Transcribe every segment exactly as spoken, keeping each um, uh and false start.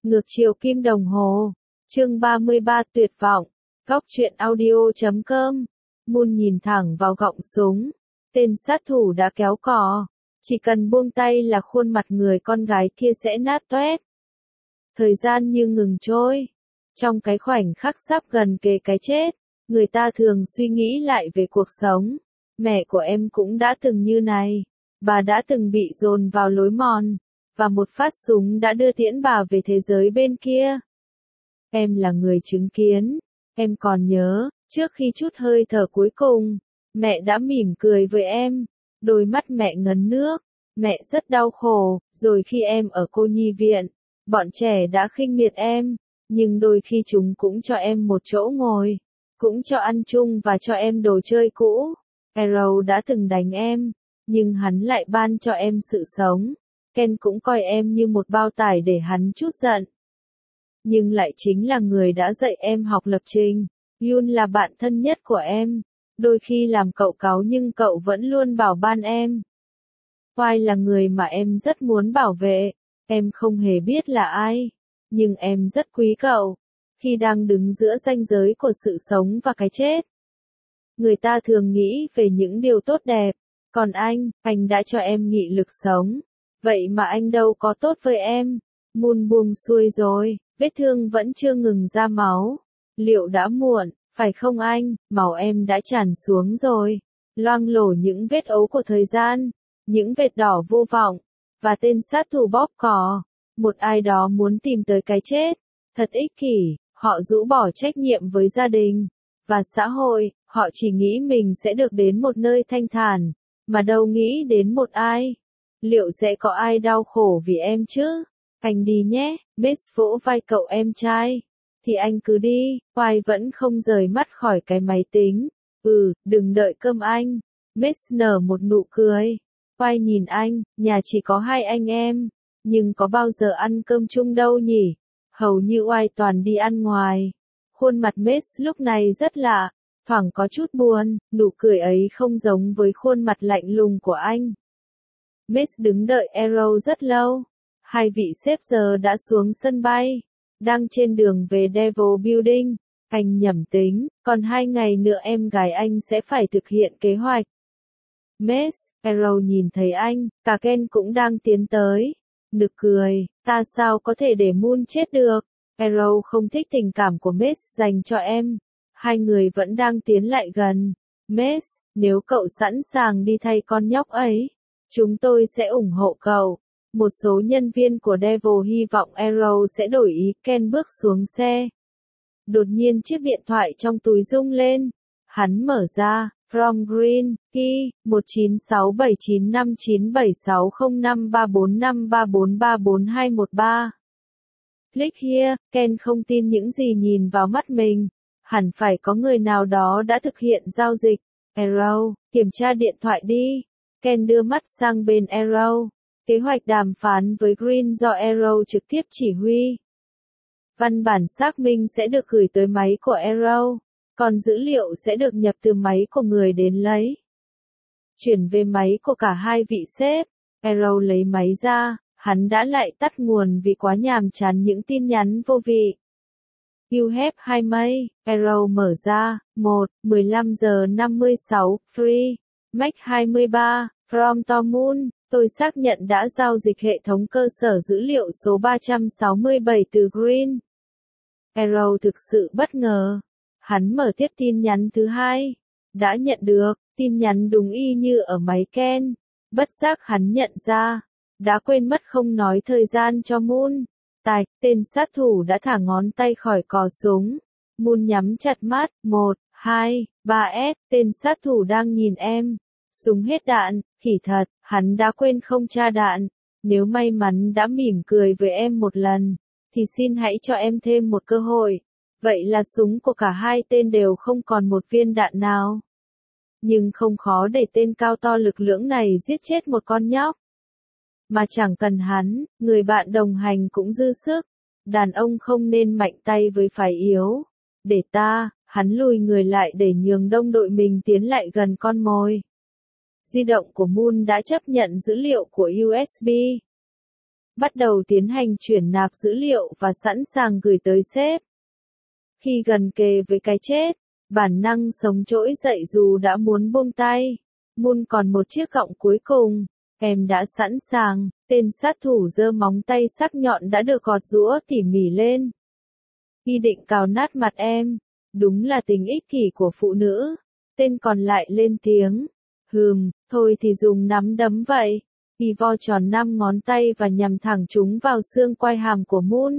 Ngược chiều kim đồng hồ. Chương ba mươi ba tuyệt vọng. Góc truyện audio chấm com. Moon nhìn thẳng vào gọng súng. Tên sát thủ đã kéo cò. Chỉ cần buông tay là khuôn mặt người con gái kia sẽ nát toét. Thời gian như ngừng trôi. Trong cái khoảnh khắc sắp gần kề cái chết, người ta thường suy nghĩ lại về cuộc sống. Mẹ của em cũng đã từng như này. Bà đã từng bị dồn vào lối mòn. Và một phát súng đã đưa tiễn bà về thế giới bên kia. Em là người chứng kiến. Em còn nhớ, trước khi trút hơi thở cuối cùng, mẹ đã mỉm cười với em. Đôi mắt mẹ ngấn nước. Mẹ rất đau khổ, rồi khi em ở cô nhi viện, bọn trẻ đã khinh miệt em. Nhưng đôi khi chúng cũng cho em một chỗ ngồi. Cũng cho ăn chung và cho em đồ chơi cũ. Arrow đã từng đánh em, nhưng hắn lại ban cho em sự sống. Ken cũng coi em như một bao tải để hắn trút giận. Nhưng lại chính là người đã dạy em học lập trình. Yun là bạn thân nhất của em. Đôi khi làm cậu cáu nhưng cậu vẫn luôn bảo ban em. Oai là người mà em rất muốn bảo vệ. Em không hề biết là ai. Nhưng em rất quý cậu. Khi đang đứng giữa ranh giới của sự sống và cái chết. Người ta thường nghĩ về những điều tốt đẹp. Còn anh, anh đã cho em nghị lực sống. Vậy mà anh đâu có tốt với em. Moon buông xuôi rồi, vết thương vẫn chưa ngừng ra máu. Liệu đã muộn, phải không anh? Máu em đã tràn xuống rồi. Loang lổ những vết ấu của thời gian. Những vệt đỏ vô vọng. Và tên sát thủ bóp cò. Một ai đó muốn tìm tới cái chết. Thật ích kỷ, họ rũ bỏ trách nhiệm với gia đình. Và xã hội, họ chỉ nghĩ mình sẽ được đến một nơi thanh thản. Mà đâu nghĩ đến một ai. Liệu sẽ có ai đau khổ vì em chứ? Anh đi nhé, Miss vỗ vai cậu em trai. Thì anh cứ đi, Oai vẫn không rời mắt khỏi cái máy tính. Ừ, đừng đợi cơm anh. Miss nở một nụ cười. Oai nhìn anh, nhà chỉ có hai anh em. Nhưng có bao giờ ăn cơm chung đâu nhỉ? Hầu như Oai toàn đi ăn ngoài. Khuôn mặt Miss lúc này rất lạ, thoảng có chút buồn, nụ cười ấy không giống với khuôn mặt lạnh lùng của anh. Miss đứng đợi Arrow rất lâu. Hai vị sếp giờ đã xuống sân bay. Đang trên đường về Devil Building. Anh nhẩm tính, còn hai ngày nữa em gái anh sẽ phải thực hiện kế hoạch. Miss, Arrow nhìn thấy anh, cả Ken cũng đang tiến tới. Nực cười, ta sao có thể để Moon chết được. Arrow không thích tình cảm của Miss dành cho em. Hai người vẫn đang tiến lại gần. Miss, nếu cậu sẵn sàng đi thay con nhóc ấy, chúng tôi sẽ ủng hộ cậu. Một số nhân viên của Devil hy vọng Arrow sẽ đổi ý. Ken bước xuống xe. Đột nhiên chiếc điện thoại trong túi rung lên. Hắn mở ra. From Green, Key, một chín sáu bảy chín năm chín bảy sáu không năm ba bốn năm ba bốn ba bốn hai một ba. Click here. Ken không tin những gì nhìn vào mắt mình. Hẳn phải có người nào đó đã thực hiện giao dịch. Arrow, kiểm tra điện thoại đi. Ken đưa mắt sang bên Arrow. Kế hoạch đàm phán với Green do Arrow trực tiếp chỉ huy. Văn bản xác minh sẽ được gửi tới máy của Arrow, còn dữ liệu sẽ được nhập từ máy của người đến lấy. Chuyển về máy của cả hai vị sếp. Arrow lấy máy ra, hắn đã lại tắt nguồn vì quá nhàm chán những tin nhắn vô vị. You have hai mây. Arrow mở ra. một, mười lăm giờ năm mươi sáu, free. Mac hai mươi ba, from Tom Moon. Tôi xác nhận đã giao dịch hệ thống cơ sở dữ liệu số ba trăm sáu mươi bảy từ Green. Arrow thực sự bất ngờ. Hắn mở tiếp tin nhắn thứ hai. Đã nhận được, tin nhắn đúng y như ở máy Ken. Bất giác hắn nhận ra. Đã quên mất không nói thời gian cho Moon. Tài, tên sát thủ đã thả ngón tay khỏi cò súng. Moon nhắm chặt mắt. một, hai, ba S. Tên sát thủ đang nhìn em. Súng hết đạn, khỉ thật, hắn đã quên không tra đạn. Nếu may mắn đã mỉm cười với em một lần, thì xin hãy cho em thêm một cơ hội. Vậy là súng của cả hai tên đều không còn một viên đạn nào. Nhưng không khó để tên cao to lực lưỡng này giết chết một con nhóc. Mà chẳng cần hắn, người bạn đồng hành cũng dư sức. Đàn ông không nên mạnh tay với phái yếu. Để ta, hắn lùi người lại để nhường đông đội mình tiến lại gần con mồi. Di động của Moon đã chấp nhận dữ liệu của u ét bê. bắt đầu tiến hành chuyển nạp dữ liệu và sẵn sàng gửi tới sếp. Khi gần kề với cái chết, bản năng sống trỗi dậy dù đã muốn buông tay. Moon còn một chiếc gọng cuối cùng. Em đã sẵn sàng, tên sát thủ giơ móng tay sắc nhọn đã được gọt giũa tỉ mỉ lên. Y định cào nát mặt em. Đúng là tình ích kỷ của phụ nữ. Tên còn lại lên tiếng. Hừm, thôi thì dùng nắm đấm vậy. Y vo tròn năm ngón tay và nhằm thẳng chúng vào xương quai hàm của Moon.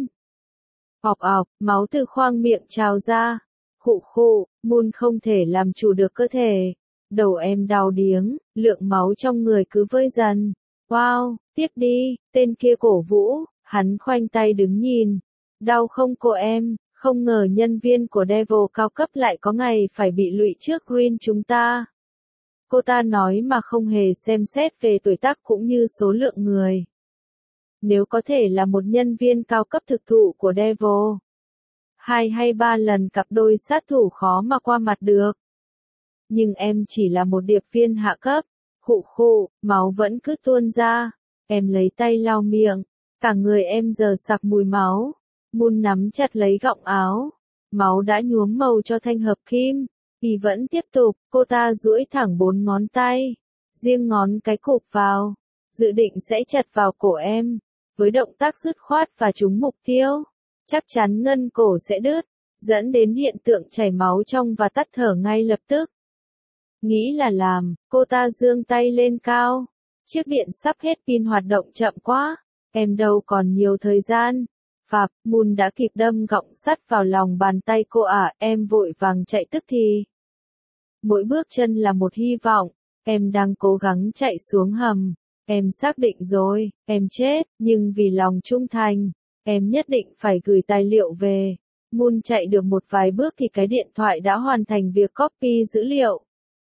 Ọc ọc, máu từ khoang miệng trào ra. Khụ khụ, Moon không thể làm chủ được cơ thể. Đầu em đau điếng, lượng máu trong người cứ vơi dần. Wow, tiếp đi, tên kia cổ vũ, hắn khoanh tay đứng nhìn. Đau không cô em, không ngờ nhân viên của Devil cao cấp lại có ngày phải bị lụy trước Green chúng ta. Cô ta nói mà không hề xem xét về tuổi tác cũng như số lượng người. Nếu có thể là một nhân viên cao cấp thực thụ của Devil, hai hay ba lần cặp đôi sát thủ khó mà qua mặt được. Nhưng em chỉ là một điệp viên hạ cấp. Khụ khụ, máu vẫn cứ tuôn ra. Em lấy tay lau miệng. Cả người em giờ sặc mùi máu. Moon nắm chặt lấy gọng áo. Máu đã nhuốm màu cho thanh hợp kim. Y vẫn tiếp tục, cô ta duỗi thẳng bốn ngón tay. Riêng ngón cái cụp vào. Dự định sẽ chặt vào cổ em. Với động tác dứt khoát và trúng mục tiêu. Chắc chắn ngân cổ sẽ đứt. Dẫn đến hiện tượng chảy máu trong và tắt thở ngay lập tức. Nghĩ là làm, cô ta giương tay lên cao. Chiếc điện sắp hết pin hoạt động chậm quá. Em đâu còn nhiều thời gian. Phạp, Moon đã kịp đâm gọng sắt vào lòng bàn tay cô ả, à, em vội vàng chạy tức thì. Mỗi bước chân là một hy vọng. Em đang cố gắng chạy xuống hầm. Em xác định rồi, em chết, nhưng vì lòng trung thành, em nhất định phải gửi tài liệu về. Moon chạy được một vài bước thì cái điện thoại đã hoàn thành việc copy dữ liệu.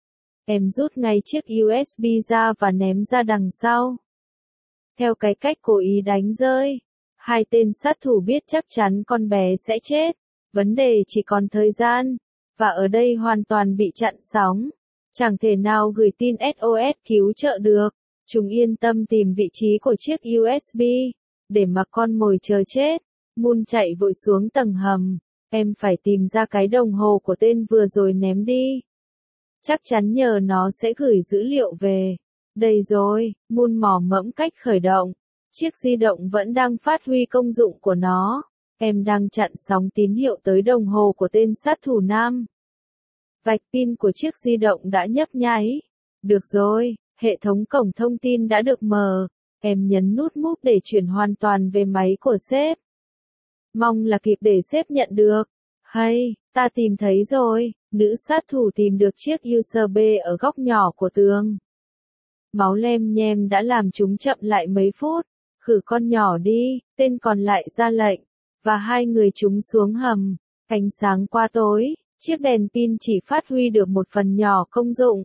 Em rút ngay chiếc u ét bê ra và ném ra đằng sau. Theo cái cách cố ý đánh rơi, hai tên sát thủ biết chắc chắn con bé sẽ chết. Vấn đề chỉ còn thời gian. Và ở đây hoàn toàn bị chặn sóng. Chẳng thể nào gửi tin ét o ét cứu trợ được. Chúng yên tâm tìm vị trí của chiếc u ét bê. Để mặc con mồi chờ chết. Moon chạy vội xuống tầng hầm. Em phải tìm ra cái đồng hồ của tên vừa rồi ném đi. Chắc chắn nhờ nó sẽ gửi dữ liệu về. Đây rồi, Moon mò mẫm cách khởi động. Chiếc di động vẫn đang phát huy công dụng của nó. Em đang chặn sóng tín hiệu tới đồng hồ của tên sát thủ nam. Vạch pin của chiếc di động đã nhấp nháy. Được rồi, hệ thống cổng thông tin đã được mở. Em nhấn nút move để chuyển hoàn toàn về máy của sếp. Mong là kịp để sếp nhận được. Hay, ta tìm thấy rồi. Nữ sát thủ tìm được chiếc u ét bê ở góc nhỏ của tường. Máu lem nhem đã làm chúng chậm lại mấy phút. Khử con nhỏ đi, tên còn lại ra lệnh. Và hai người chúng xuống hầm. Ánh sáng qua tối, chiếc đèn pin chỉ phát huy được một phần nhỏ công dụng.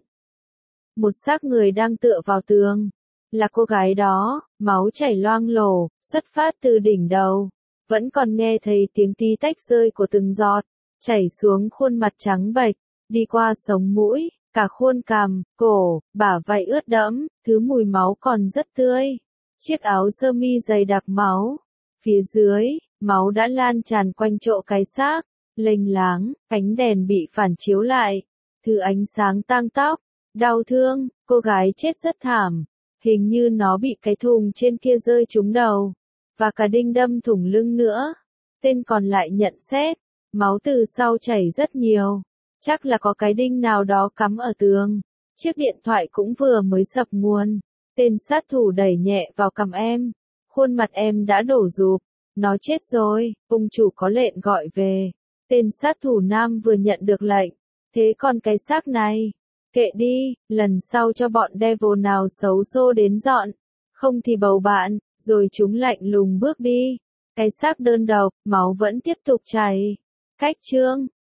Một xác người đang tựa vào tường. Là cô gái đó, máu chảy loang lổ, xuất phát từ đỉnh đầu. Vẫn còn nghe thấy tiếng tí tách rơi của từng giọt. Chảy xuống khuôn mặt trắng bệch, đi qua sống mũi, cả khuôn cằm, cổ, bả vai ướt đẫm, thứ mùi máu còn rất tươi. Chiếc áo sơ mi dày đặc máu. Phía dưới, máu đã lan tràn quanh chỗ cái xác, lênh láng, ánh đèn bị phản chiếu lại. Thứ ánh sáng tang tóc, đau thương, cô gái chết rất thảm. Hình như nó bị cái thùng trên kia rơi trúng đầu. Và cả đinh đâm thủng lưng nữa. Tên còn lại nhận xét. Máu từ sau chảy rất nhiều. Chắc là có cái đinh nào đó cắm ở tường. Chiếc điện thoại cũng vừa mới sập nguồn. Tên sát thủ đẩy nhẹ vào cằm em. Khuôn mặt em đã đổ rụp. Nó chết rồi, ông chủ có lệnh gọi về. Tên sát thủ nam vừa nhận được lệnh. Thế còn cái xác này? Kệ đi, lần sau cho bọn devil nào xấu xô đến dọn. Không thì bầu bạn, rồi chúng lạnh lùng bước đi. Cái xác đơn độc, máu vẫn tiếp tục chảy. Cách chương